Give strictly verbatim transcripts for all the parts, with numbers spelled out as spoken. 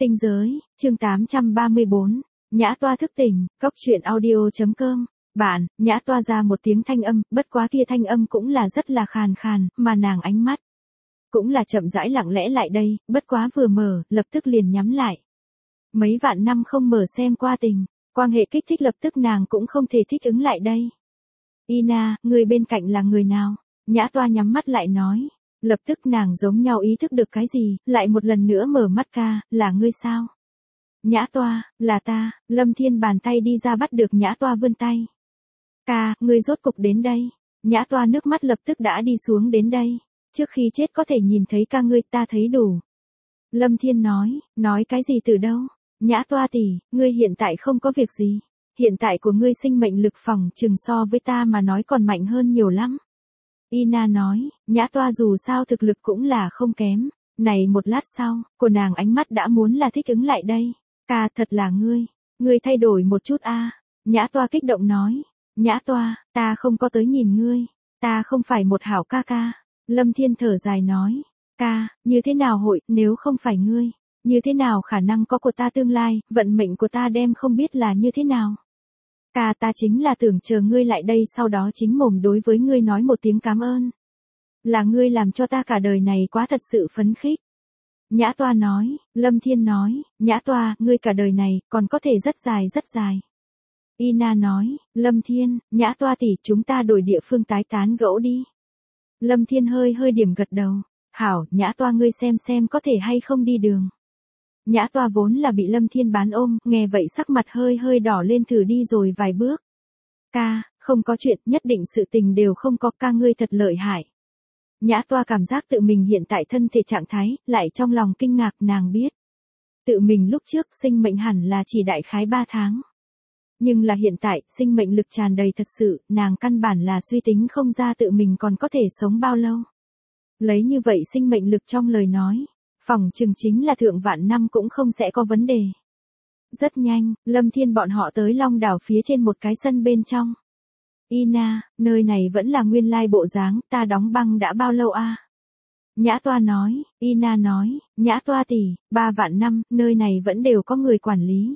Tinh giới, chương tám trăm ba mươi bốn. Nhã Toa thức tỉnh, cốc truyện audio.com. Bạn, Nhã Toa ra một tiếng thanh âm, bất quá kia thanh âm cũng là rất là khàn khàn, mà nàng ánh mắt cũng là chậm rãi lặng lẽ lại đây, bất quá vừa mở, lập tức liền nhắm lại. Mấy vạn năm không mở xem qua tình, quan hệ kích thích lập tức nàng cũng không thể thích ứng lại đây. Ina, người bên cạnh là người nào? Nhã Toa nhắm mắt lại nói. Lập tức nàng giống nhau ý thức được cái gì, lại một lần nữa mở mắt ca, là ngươi sao? Nhã Toa, là ta. Lâm Thiên bàn tay đi ra bắt được Nhã Toa vươn tay. Ca, ngươi rốt cục đến đây. Nhã Toa nước mắt lập tức đã đi xuống đến đây. Trước khi chết có thể nhìn thấy ca ngươi, ta thấy đủ. Lâm Thiên nói, nói cái gì từ đâu? Nhã Toa tỷ, ngươi hiện tại không có việc gì. Hiện tại của ngươi sinh mệnh lực phòng chừng so với ta mà nói còn mạnh hơn nhiều lắm. Ina nói, Nhã Toa dù sao thực lực cũng là không kém. Này một lát sau, của nàng ánh mắt đã muốn là thích ứng lại đây. Ca, thật là ngươi. Ngươi thay đổi một chút a. Nhã Toa kích động nói. Nhã Toa, ta không có tới nhìn ngươi. Ta không phải một hảo ca ca. Lâm Thiên thở dài nói. Ca, như thế nào hội, nếu không phải ngươi? Như thế nào khả năng có của ta tương lai, vận mệnh của ta đem không biết là như thế nào? Ca, ta chính là tưởng chờ ngươi lại đây sau đó chính mồm đối với ngươi nói một tiếng cảm ơn. Là ngươi làm cho ta cả đời này quá thật sự phấn khích. Nhã Toa nói, Lâm Thiên nói, Nhã Toa, ngươi cả đời này, còn có thể rất dài rất dài. Ina nói, Lâm Thiên, Nhã Toa tỷ, chúng ta đổi địa phương tái tán gẫu đi. Lâm Thiên hơi hơi điểm gật đầu. Hảo, Nhã Toa ngươi xem xem có thể hay không đi đường. Nhã Toa vốn là bị Lâm Thiên bán ôm, nghe vậy sắc mặt hơi hơi đỏ lên thử đi rồi vài bước. Ca, không có chuyện, nhất định sự tình đều không có, ca ngươi thật lợi hại. Nhã Toa cảm giác tự mình hiện tại thân thể trạng thái, lại trong lòng kinh ngạc nàng biết. Tự mình lúc trước sinh mệnh hẳn là chỉ đại khái ba tháng. Nhưng là hiện tại, sinh mệnh lực tràn đầy thật sự, nàng căn bản là suy tính không ra tự mình còn có thể sống bao lâu. Lấy như vậy sinh mệnh lực trong lời nói, phỏng chừng chính là thượng vạn năm cũng không sẽ có vấn đề. Rất nhanh, Lâm Thiên bọn họ tới Long đảo phía trên một cái sân bên trong. Ina, nơi này vẫn là nguyên lai bộ dáng, ta đóng băng đã bao lâu a? Nhã Toa nói, Ina nói, Nhã Toa tỷ, ba vạn năm, nơi này vẫn đều có người quản lý.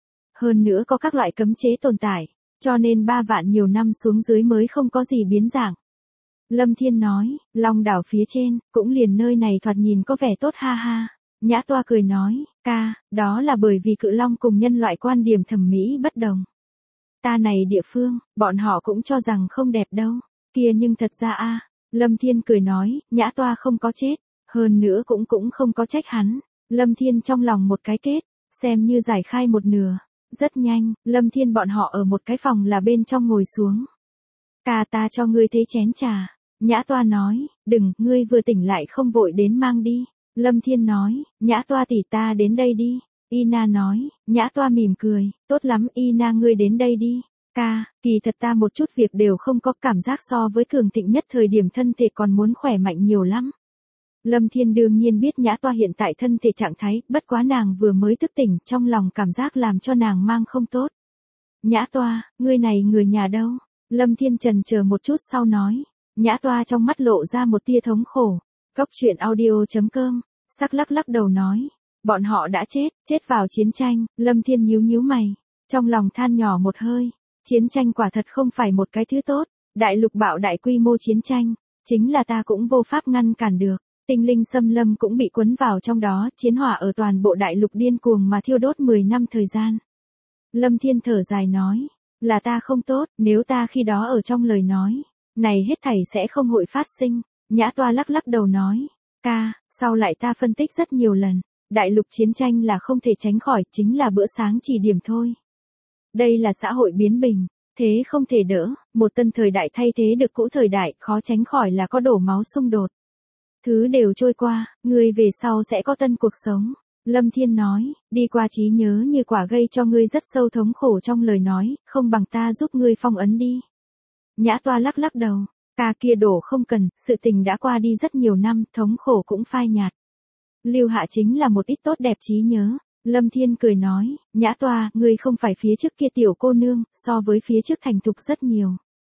Hơn nữa có các loại cấm chế tồn tại, cho nên ba vạn nhiều năm xuống dưới mới không có gì biến dạng. Lâm Thiên nói, Long đảo phía trên, cũng liền nơi này thoạt nhìn có vẻ tốt ha ha. Nhã Toa cười nói, ca, đó là bởi vì cự long cùng nhân loại quan điểm thẩm mỹ bất đồng. Ta này địa phương, bọn họ cũng cho rằng không đẹp đâu. Kia nhưng thật ra a. Lâm Thiên cười nói, Nhã Toa không có chết, hơn nữa cũng cũng không có trách hắn. Lâm Thiên trong lòng một cái kết, xem như giải khai một nửa. Rất nhanh, Lâm Thiên bọn họ ở một cái phòng là bên trong ngồi xuống. Ca, ta cho ngươi thế chén trà. Nhã Toa nói, đừng, ngươi vừa tỉnh lại không vội đến mang đi. Lâm Thiên nói, Nhã Toa tỷ, ta đến đây đi. Ina nói, Nhã Toa mỉm cười, tốt lắm Ina, ngươi đến đây đi. Ca, kỳ thật ta một chút việc đều không có, cảm giác so với cường thịnh nhất thời điểm thân thể còn muốn khỏe mạnh nhiều lắm. Lâm Thiên đương nhiên biết Nhã Toa hiện tại thân thể trạng thái, bất quá nàng vừa mới thức tỉnh, trong lòng cảm giác làm cho nàng mang không tốt. Nhã Toa, ngươi này người nhà đâu? Lâm Thiên chần chờ một chút sau nói. Nhã Toa trong mắt lộ ra một tia thống khổ. Cốc truyện audio.com, sắc lắc lắc đầu nói. Bọn họ đã chết, chết vào chiến tranh. Lâm Thiên nhíu nhíu mày, trong lòng than nhỏ một hơi. Chiến tranh quả thật không phải một cái thứ tốt. Đại lục bạo đại quy mô chiến tranh, chính là ta cũng vô pháp ngăn cản được. Tinh linh xâm lâm cũng bị cuốn vào trong đó, chiến hỏa ở toàn bộ đại lục điên cuồng mà thiêu đốt mười năm thời gian. Lâm Thiên thở dài nói, là ta không tốt, nếu ta khi đó ở trong lời nói, này hết thảy sẽ không hội phát sinh. Nhã Toa lắc lắc đầu nói, ca, sau lại ta phân tích rất nhiều lần, đại lục chiến tranh là không thể tránh khỏi, chính là bữa sáng chỉ điểm thôi. Đây là xã hội biến bình, thế không thể đỡ, một tân thời đại thay thế được cũ thời đại, khó tránh khỏi là có đổ máu xung đột. Thứ đều trôi qua, ngươi về sau sẽ có tân cuộc sống. Lâm Thiên nói, đi qua trí nhớ như quả gây cho ngươi rất sâu thống khổ trong lời nói, không bằng ta giúp ngươi phong ấn đi. Nhã Toa lắc lắc đầu, ca kia đổ không cần, sự tình đã qua đi rất nhiều năm, thống khổ cũng phai nhạt. Lưu hạ chính là một ít tốt đẹp trí nhớ. Lâm Thiên cười nói, Nhã Toa, ngươi không phải phía trước kia tiểu cô nương, so với phía trước thành thục rất nhiều.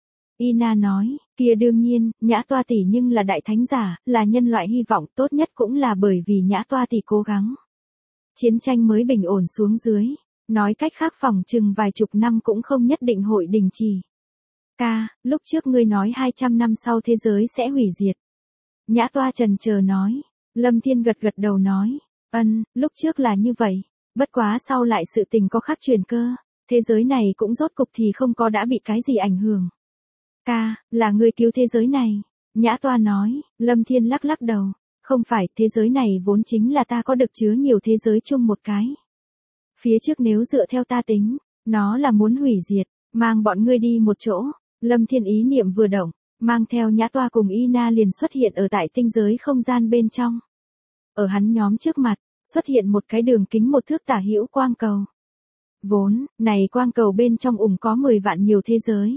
Ina nói, kia đương nhiên, Nhã Toa tỷ nhưng là đại thánh giả, là nhân loại hy vọng, tốt nhất cũng là bởi vì Nhã Toa tỷ cố gắng. chiến tranh mới bình ổn xuống dưới. Nói cách khác phòng chừng vài chục năm cũng không nhất định hội đình chỉ. Ca, lúc trước ngươi nói hai trăm năm sau thế giới sẽ hủy diệt. Nhã Toa trần chờ nói. Lâm Thiên gật gật đầu nói. Ân, lúc trước là như vậy. Bất quá sau lại sự tình có khắc chuyển cơ. Thế giới này cũng rốt cục thì không có đã bị cái gì ảnh hưởng. Ca, là ngươi cứu thế giới này. Nhã Toa nói. Lâm Thiên lắc lắc đầu. Không phải, thế giới này vốn chính là ta có được chứa nhiều thế giới chung một cái. Phía trước nếu dựa theo ta tính, nó là muốn hủy diệt, mang bọn ngươi đi một chỗ. Lâm Thiên ý niệm vừa động, mang theo Nhã Toa cùng Ina liền xuất hiện ở tại tinh giới không gian bên trong. Ở hắn nhóm trước mặt, xuất hiện một cái đường kính một thước tả hữu quang cầu. Vốn, này quang cầu bên trong ủng có mười vạn nhiều thế giới.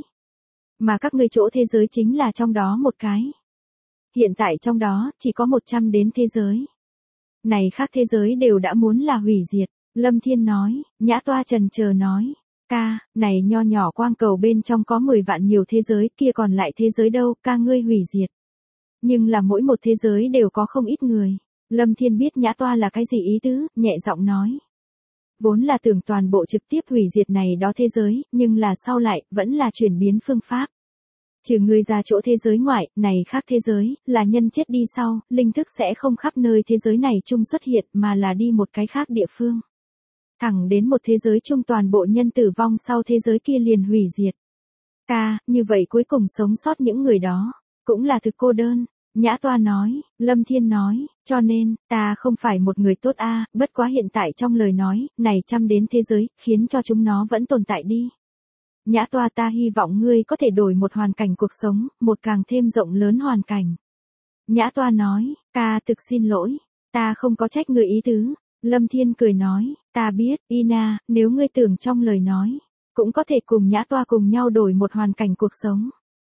Mà các ngươi chỗ thế giới chính là trong đó một cái. Hiện tại trong đó, chỉ có một trăm đến thế giới. Này khác thế giới đều đã muốn là hủy diệt. Lâm Thiên nói, Nhã Toa trần chờ nói. Ca, này nho nhỏ quang cầu bên trong có mười vạn nhiều thế giới, kia còn lại thế giới đâu, ca ngươi hủy diệt. Nhưng là mỗi một thế giới đều có không ít người. Lâm Thiên biết Nhã Toa là cái gì ý tứ, nhẹ giọng nói. Vốn là tưởng toàn bộ trực tiếp hủy diệt này đó thế giới, nhưng là sau lại, vẫn là chuyển biến phương pháp. Trừ người ra chỗ thế giới ngoại, này khác thế giới, là nhân chết đi sau, linh thức sẽ không khắp nơi thế giới này chung xuất hiện mà là đi một cái khác địa phương. Thẳng đến một thế giới chung toàn bộ nhân tử vong sau thế giới kia liền hủy diệt. Ca, như vậy cuối cùng sống sót những người đó, cũng là thực cô đơn. Nhã Toa nói, Lâm Thiên nói, cho nên, ta không phải một người tốt a, bất quá hiện tại trong lời nói, này trăm đến thế giới, khiến cho chúng nó vẫn tồn tại đi. Nhã Toa ta hy vọng ngươi có thể đổi một hoàn cảnh cuộc sống, một càng thêm rộng lớn hoàn cảnh. Nhã Toa nói, ca thực xin lỗi, ta không có trách người ý tứ. Lâm Thiên cười nói, ta biết, Ina, nếu ngươi tưởng trong lời nói, cũng có thể cùng Nhã Toa cùng nhau đổi một hoàn cảnh cuộc sống.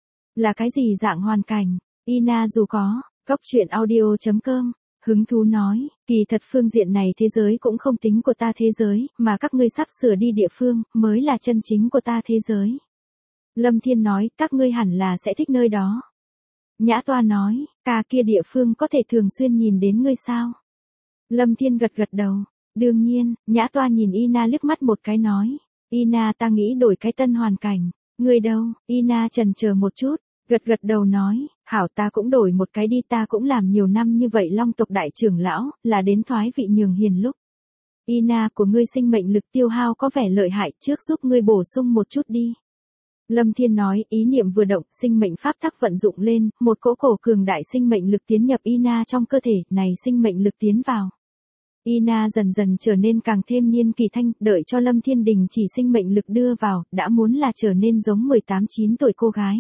Là cái gì dạng hoàn cảnh? Ina dù có, góc chuyện audio chấm com, hứng thú nói, kỳ thật phương diện này thế giới cũng không tính của ta thế giới, mà các ngươi sắp sửa đi địa phương, mới là chân chính của ta thế giới. Lâm Thiên nói, các ngươi hẳn là sẽ thích nơi đó. Nhã Toa nói, ca kia địa phương có thể thường xuyên nhìn đến ngươi sao? Lâm Thiên gật gật đầu. Đương nhiên, Nhã Toa nhìn Ina liếc mắt một cái nói. Ina ta nghĩ đổi cái tân hoàn cảnh. Ngươi đâu? Ina chần chờ một chút, gật gật đầu nói. Hảo ta cũng đổi một cái đi, ta cũng làm nhiều năm như vậy long tộc đại trưởng lão, là đến thoái vị nhường hiền lúc. Ina của ngươi sinh mệnh lực tiêu hao có vẻ lợi hại, trước giúp ngươi bổ sung một chút đi. Lâm Thiên nói, ý niệm vừa động, sinh mệnh pháp tắc vận dụng lên, một cỗ cổ cường đại sinh mệnh lực tiến nhập Ina trong cơ thể, này sinh mệnh lực tiến vào. Ina dần dần trở nên càng thêm niên kỳ thanh, đợi cho Lâm Thiên đình chỉ sinh mệnh lực đưa vào, đã muốn là trở nên giống mười tám chín tuổi cô gái.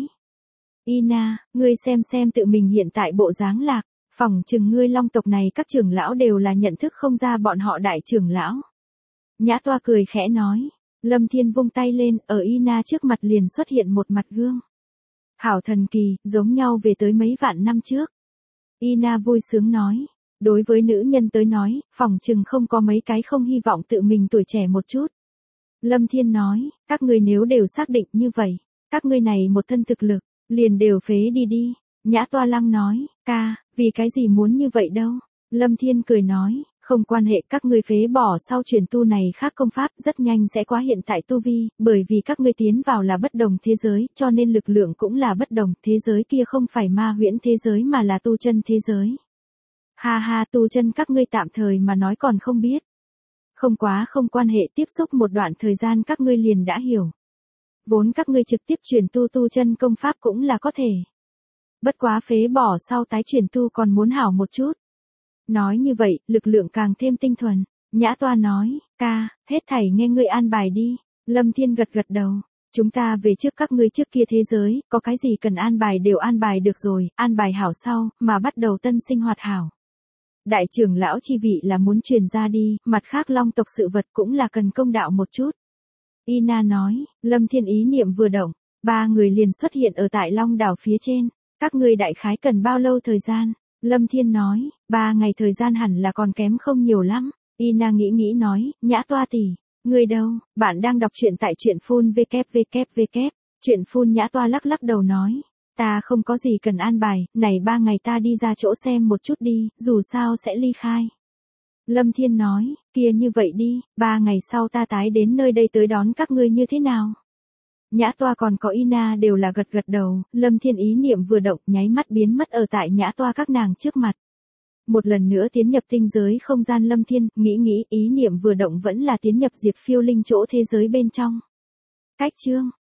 Ina, ngươi xem xem tự mình hiện tại bộ dáng lạc, phỏng chừng ngươi long tộc này các trưởng lão đều là nhận thức không ra bọn họ đại trưởng lão. Nhã Toa cười khẽ nói. Lâm Thiên vung tay lên, ở Ina trước mặt liền xuất hiện một mặt gương. Hảo thần kỳ, giống nhau về tới mấy vạn năm trước. Ina vui sướng nói. Đối với nữ nhân tới nói, phỏng chừng không có mấy cái không hy vọng tự mình tuổi trẻ một chút. Lâm Thiên nói, các ngươi nếu đều xác định như vậy, các ngươi này một thân thực lực, liền đều phế đi đi. Nhã Toa Lăng nói, ca, vì cái gì muốn như vậy đâu. Lâm Thiên cười nói, không quan hệ, các ngươi phế bỏ sau truyền tu này khác công pháp rất nhanh sẽ quá hiện tại tu vi, bởi vì các ngươi tiến vào là bất đồng thế giới, cho nên lực lượng cũng là bất đồng, thế giới kia không phải ma huyễn thế giới mà là tu chân thế giới. Ha ha, tu chân các ngươi tạm thời mà nói còn không biết. Không quá không quan hệ, tiếp xúc một đoạn thời gian các ngươi liền đã hiểu. Vốn các ngươi trực tiếp truyền tu tu chân công pháp cũng là có thể. Bất quá phế bỏ sau tái truyền tu còn muốn hảo một chút. Nói như vậy, lực lượng càng thêm tinh thuần. Nhã Toa nói, ca, hết thảy nghe ngươi an bài đi. Lâm Thiên gật gật đầu. Chúng ta về trước các ngươi trước kia thế giới, có cái gì cần an bài đều an bài được rồi, an bài hảo sau, mà bắt đầu tân sinh hoạt hảo. Đại trưởng lão chi vị là muốn truyền ra đi, mặt khác long tộc sự vật cũng là cần công đạo một chút. Ina nói, Lâm Thiên ý niệm vừa động, ba người liền xuất hiện ở tại long đảo phía trên. Các ngươi đại khái cần bao lâu thời gian? Lâm Thiên nói, ba ngày thời gian hẳn là còn kém không nhiều lắm. Ina nghĩ nghĩ nói, Nhã Toa tỷ, ngươi đâu? Bạn đang đọc truyện tại truyện phun vê kép vê kép vê kép. Truyện phun Nhã Toa lắc lắc đầu nói, ta không có gì cần an bài, này ba ngày ta đi ra chỗ xem một chút đi, dù sao sẽ ly khai. Lâm Thiên nói, kia như vậy đi, ba ngày sau ta tái đến nơi đây tới đón các ngươi như thế nào? Nhã Toa còn có Ina đều là gật gật đầu, Lâm Thiên ý niệm vừa động nháy mắt biến mất ở tại Nhã Toa các nàng trước mặt. Một lần nữa tiến nhập tinh giới không gian Lâm Thiên, nghĩ nghĩ ý niệm vừa động vẫn là tiến nhập Diệp Phiêu Linh chỗ thế giới bên trong. Cách chương